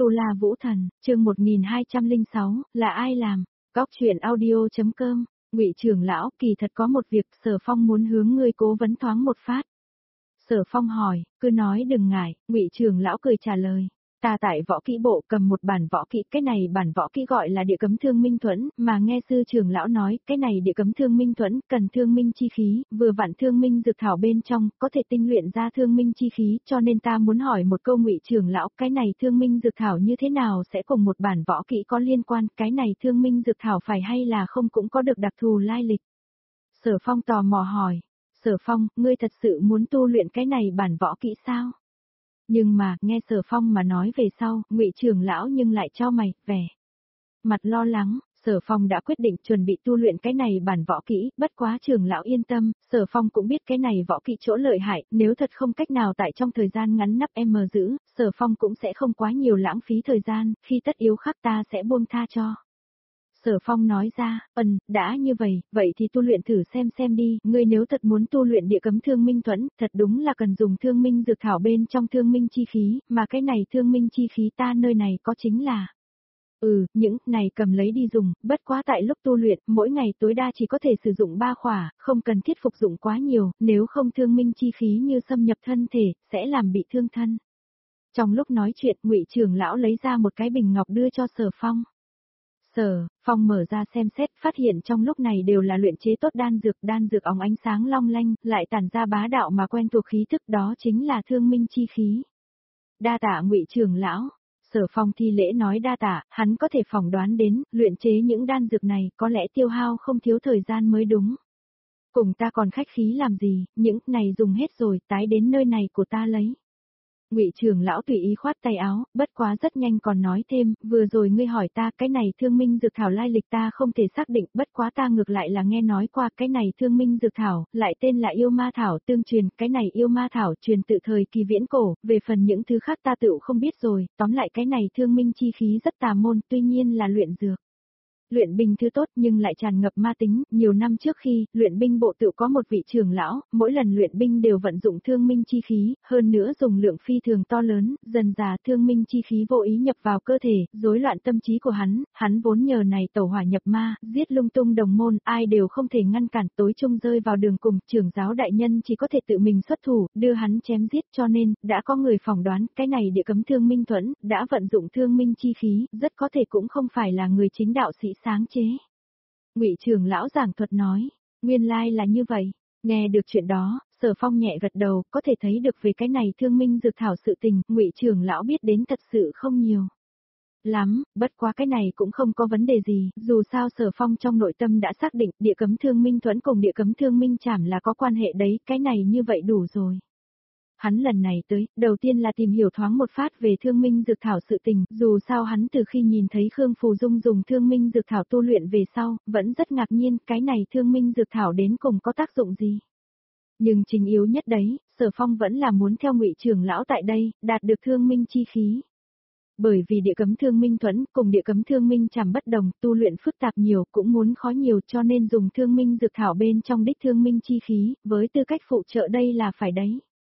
Tu La Vũ Thần, chương 1206, là ai làm? Góc chuyện audio.com, Ngụy trưởng lão, kỳ thật có một việc Sở Phong muốn hướng ngươi cố vấn thoáng một phát. Sở Phong hỏi, cứ nói đừng ngại, Ngụy trưởng lão cười trả lời. Ta tại võ kỹ bộ cầm một bản võ kỹ, cái này bản võ kỹ gọi là địa cấm thương minh thuẫn, mà nghe sư trưởng lão nói, cái này địa cấm thương minh thuẫn cần thương minh chi khí, vừa vặn thương minh dược thảo bên trong, có thể tinh luyện ra thương minh chi khí, cho nên ta muốn hỏi một câu Ngụy trưởng lão, cái này thương minh dược thảo như thế nào sẽ cùng một bản võ kỹ có liên quan, cái này thương minh dược thảo phải hay là không cũng có được đặc thù lai lịch. Sở Phong tò mò hỏi, Sở Phong, ngươi thật sự muốn tu luyện cái này bản võ kỹ sao? Nhưng mà, nghe Sở Phong mà nói về sau, Ngụy trưởng lão nhưng lại cho mày, vẻ mặt lo lắng, Sở Phong đã quyết định chuẩn bị tu luyện cái này bản võ kỹ, bất quá trưởng lão yên tâm, Sở Phong cũng biết cái này võ kỹ chỗ lợi hại, nếu thật không cách nào tại trong thời gian ngắn nắp giữ, Sở Phong cũng sẽ không quá nhiều lãng phí thời gian, khi tất yếu khắc ta sẽ buông tha cho. Sở Phong nói ra, đã như vậy thì tu luyện thử xem đi, ngươi nếu thật muốn tu luyện địa cấm thương minh thuẫn, thật đúng là cần dùng thương minh dược thảo bên trong thương minh chi khí, mà cái này thương minh chi khí ta nơi này có chính là. Những này cầm lấy đi dùng, bất quá tại lúc tu luyện, mỗi ngày tối đa chỉ có thể sử dụng 3 khỏa, không cần thiết phục dụng quá nhiều, nếu không thương minh chi khí như xâm nhập thân thể, sẽ làm bị thương thân. Trong lúc nói chuyện, Ngụy trưởng lão lấy ra một cái bình ngọc đưa cho Sở Phong. Sở Phong mở ra xem xét, phát hiện trong lúc này đều là luyện chế tốt đan dược óng ánh sáng long lanh, lại tản ra bá đạo mà quen thuộc khí thức, đó chính là thương minh chi khí. Đa tạ Ngụy trưởng lão. Sở Phong thi lễ nói đa tạ, hắn có thể phỏng đoán đến, luyện chế những đan dược này có lẽ tiêu hao không thiếu thời gian mới đúng. Cùng ta còn khách khí làm gì, những này dùng hết rồi, tái đến nơi này của ta lấy. Ngụy trưởng lão tùy ý khoát tay áo, bất quá rất nhanh còn nói thêm, vừa rồi ngươi hỏi ta cái này thương minh dược thảo lai lịch ta không thể xác định, bất quá ta ngược lại là nghe nói qua cái này thương minh dược thảo, lại tên là yêu ma thảo tương truyền, cái này yêu ma thảo truyền tự thời kỳ viễn cổ, về phần những thứ khác ta tự không biết rồi, tóm lại cái này thương minh chi khí rất tà môn, tuy nhiên là luyện dược. Luyện binh thứ tốt nhưng lại tràn ngập ma tính, nhiều năm trước khi, luyện binh bộ tự có một vị trưởng lão, mỗi lần luyện binh đều vận dụng thương minh chi khí, hơn nữa dùng lượng phi thường to lớn, dần dà thương minh chi khí vô ý nhập vào cơ thể, rối loạn tâm trí của hắn vốn nhờ này tẩu hỏa nhập ma, giết lung tung đồng môn, ai đều không thể ngăn cản, tối chung rơi vào đường cùng, trưởng giáo đại nhân chỉ có thể tự mình xuất thủ, đưa hắn chém giết, cho nên, đã có người phỏng đoán, cái này địa cấm thương minh thuẫn, đã vận dụng thương minh chi khí, rất có thể cũng không phải là người chính đạo sĩ sáng chế. Ngụy trưởng lão giảng thuật nói, nguyên lai là như vậy. Nghe được chuyện đó, Sở Phong nhẹ gật đầu, có thể thấy được về cái này thương minh dược thảo sự tình, Ngụy trưởng lão biết đến thật sự không nhiều lắm, bất quá cái này cũng không có vấn đề gì, dù sao Sở Phong trong nội tâm đã xác định địa cấm thương minh thuẫn cùng địa cấm thương minh trảm là có quan hệ đấy, cái này như vậy đủ rồi. Hắn lần này tới, đầu tiên là tìm hiểu thoáng một phát về thương minh dược thảo sự tình, dù sao hắn từ khi nhìn thấy Khương Phù Dung dùng thương minh dược thảo tu luyện về sau, vẫn rất ngạc nhiên, cái này thương minh dược thảo đến cùng có tác dụng gì. Nhưng chính yếu nhất đấy, Sở Phong vẫn là muốn theo Ngụy trưởng lão tại đây, đạt được thương minh chi khí. Bởi vì địa cấm thương minh thuẫn cùng địa cấm thương minh trảm bất đồng, tu luyện phức tạp nhiều cũng muốn khó nhiều cho nên dùng thương minh dược thảo bên trong đích thương minh chi khí, với tư cách phụ trợ đây là phải đấy.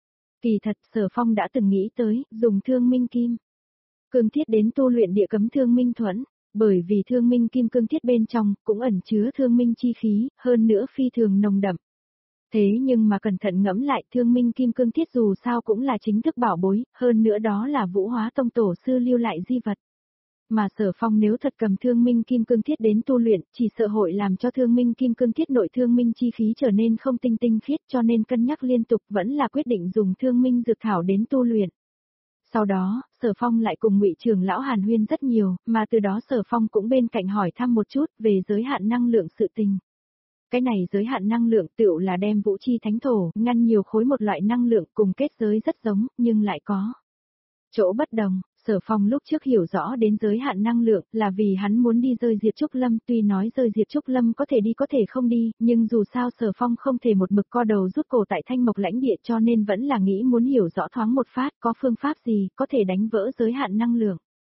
Kỳ thật Sở Phong đã từng nghĩ tới, dùng thương minh kim cương thiết đến tu luyện địa cấm thương minh thuẫn, bởi vì thương minh kim cương thiết bên trong cũng ẩn chứa thương minh chi khí, hơn nữa phi thường nồng đậm. Thế nhưng mà cẩn thận ngẫm lại thương minh kim cương thiết dù sao cũng là chính thức bảo bối, hơn nữa đó là Vũ Hóa Tông tổ sư lưu lại di vật. Mà Sở Phong nếu thật cầm thương minh kim cương thiết đến tu luyện, chỉ sợ hội làm cho thương minh kim cương thiết nội thương minh chi khí trở nên không tinh khiết cho nên cân nhắc liên tục vẫn là quyết định dùng thương minh dược thảo đến tu luyện. Sau đó, Sở Phong lại cùng Ngụy trưởng lão hàn huyên rất nhiều, mà từ đó Sở Phong cũng bên cạnh hỏi thăm một chút về giới hạn năng lượng sự tình. Cái này giới hạn năng lượng tựu là đem vũ chi thánh thổ, ngăn nhiều khối một loại năng lượng cùng kết giới rất giống, nhưng lại có chỗ bất đồng. Sở Phong lúc trước hiểu rõ đến giới hạn năng lượng là vì hắn muốn đi rơi Diệp Trúc Lâm, tuy nói rơi Diệp Trúc Lâm có thể đi có thể không đi, nhưng dù sao Sở Phong không thể một mực co đầu rút cổ tại Thanh Mộc lãnh địa cho nên vẫn là nghĩ muốn hiểu rõ thoáng một phát có phương pháp gì có thể đánh vỡ giới hạn năng lượng.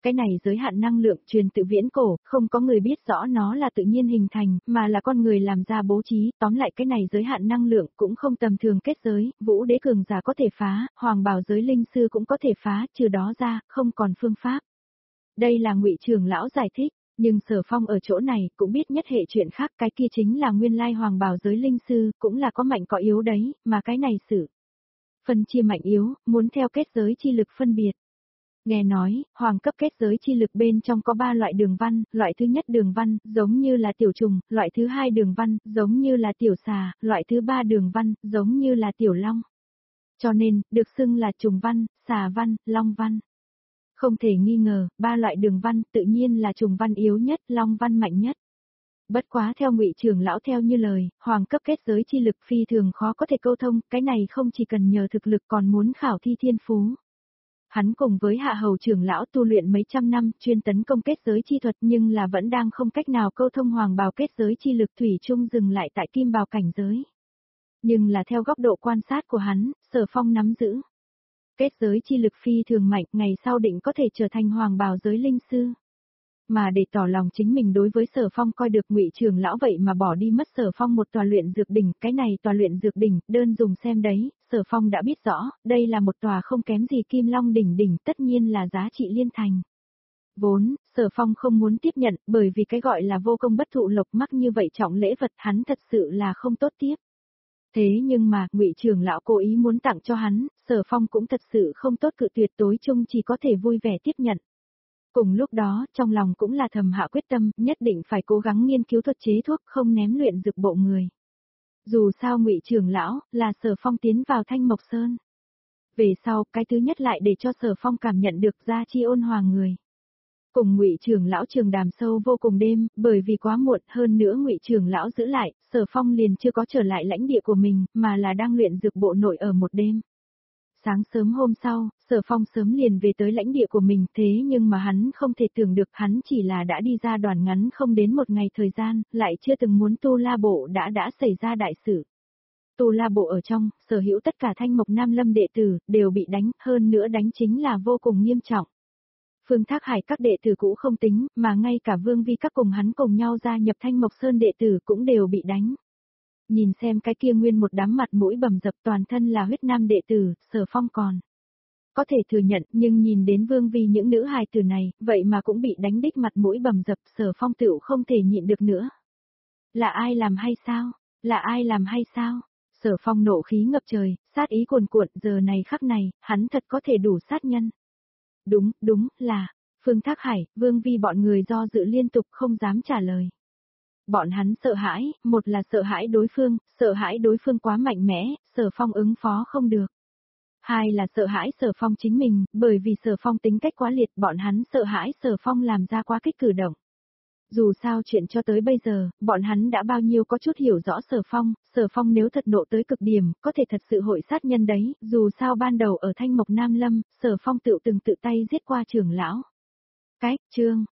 Cái này giới hạn năng lượng truyền tự viễn cổ, không có người biết rõ nó là tự nhiên hình thành, mà là con người làm ra bố trí, tóm lại cái này giới hạn năng lượng cũng không tầm thường kết giới, vũ đế cường giả có thể phá, hoàng bào giới linh sư cũng có thể phá, trừ đó ra, không còn phương pháp. Đây là Ngụy trưởng lão giải thích, nhưng Sở Phong ở chỗ này cũng biết nhất hệ chuyện khác, cái kia chính là nguyên lai hoàng bào giới linh sư, cũng là có mạnh có yếu đấy, mà cái này sự phân chia mạnh yếu, muốn theo kết giới chi lực phân biệt. Nghe nói, hoàng cấp kết giới chi lực bên trong có 3 loại đường văn, loại thứ nhất đường văn, giống như là tiểu trùng, loại thứ hai đường văn, giống như là tiểu xà, loại thứ ba đường văn, giống như là tiểu long. Cho nên, được xưng là trùng văn, xà văn, long văn. Không thể nghi ngờ, 3 loại đường văn tự nhiên là trùng văn yếu nhất, long văn mạnh nhất. Bất quá theo Ngụy trưởng lão theo như lời, hoàng cấp kết giới chi lực phi thường khó có thể câu thông, cái này không chỉ cần nhờ thực lực còn muốn khảo thi thiên phú. Hắn cùng với Hạ Hầu trưởng lão tu luyện mấy trăm năm, chuyên tấn công kết giới chi thuật nhưng là vẫn đang không cách nào câu thông hoàng bào kết giới chi lực thủy chung dừng lại tại kim bào cảnh giới. Nhưng là theo góc độ quan sát của hắn, Sở Phong nắm giữ. Kết giới chi lực phi thường mạnh, ngày sau định có thể trở thành hoàng bào giới linh sư. Mà để tỏ lòng chính mình đối với Sở Phong coi được Ngụy trưởng lão vậy mà bỏ đi mất Sở Phong một tòa luyện dược đỉnh, cái này tòa luyện dược đỉnh, đơn dùng xem đấy, Sở Phong đã biết rõ, đây là một tòa không kém gì Kim Long đỉnh đỉnh, tất nhiên là giá trị liên thành. Vốn, Sở Phong không muốn tiếp nhận, bởi vì cái gọi là vô công bất thụ lộc mắc như vậy trọng lễ vật hắn thật sự là không tốt tiếp. Thế nhưng mà, Ngụy trưởng lão cố ý muốn tặng cho hắn, Sở Phong cũng thật sự không tốt cự tuyệt, tối chung chỉ có thể vui vẻ tiếp nhận. Cùng lúc đó, trong lòng cũng là thầm hạ quyết tâm, nhất định phải cố gắng nghiên cứu thuật chế thuốc, không ném luyện dược bộ người. Dù sao Ngụy trưởng lão, là Sở Phong tiến vào Thanh Mộc Sơn. Về sau, cái thứ nhất lại để cho Sở Phong cảm nhận được gia chi ôn hòa người. Cùng Ngụy trưởng lão trường đàm sâu vô cùng đêm, bởi vì quá muộn, hơn nữa Ngụy trưởng lão giữ lại, Sở Phong liền chưa có trở lại lãnh địa của mình, mà là đang luyện dược bộ nội ở một đêm. Sáng sớm hôm sau, Sở Phong sớm liền về tới lãnh địa của mình, thế nhưng mà hắn không thể tưởng được hắn chỉ là đã đi ra đoàn ngắn không đến một ngày thời gian, lại chưa từng muốn Tu La Bộ đã xảy ra đại sự. Tu La Bộ ở trong, sở hữu tất cả Thanh Mộc Nam Lâm đệ tử, đều bị đánh, hơn nữa đánh chính là vô cùng nghiêm trọng. Phương Thác Hải các đệ tử cũ không tính, mà ngay cả Vương Vi các cùng hắn cùng nhau gia nhập Thanh Mộc Sơn đệ tử cũng đều bị đánh. Nhìn xem cái kia nguyên một đám mặt mũi bầm dập toàn thân là huyết nam đệ tử, Sở Phong còn có thể thừa nhận, nhưng nhìn đến Vương Vi những nữ hài tử này, vậy mà cũng bị đánh đích mặt mũi bầm dập, Sở Phong tựu không thể nhịn được nữa. Là ai làm hay sao? Là ai làm hay sao? Sở Phong nộ khí ngập trời, sát ý cuồn cuộn, giờ này khắc này, hắn thật có thể đủ sát nhân. Đúng, là Phương Thác Hải, Vương Vi bọn người do dự liên tục không dám trả lời. Bọn hắn sợ hãi, một là sợ hãi đối phương quá mạnh mẽ, Sở Phong ứng phó không được. Hai là sợ hãi Sở Phong chính mình, bởi vì Sở Phong tính cách quá liệt, bọn hắn sợ hãi Sở Phong làm ra quá kích cử động. Dù sao chuyện cho tới bây giờ, bọn hắn đã bao nhiêu có chút hiểu rõ Sở Phong nếu thật nộ tới cực điểm, có thể thật sự hội sát nhân đấy, dù sao ban đầu ở Thanh Mộc Nam Lâm, Sở Phong từng tự tay giết qua trưởng lão. Chương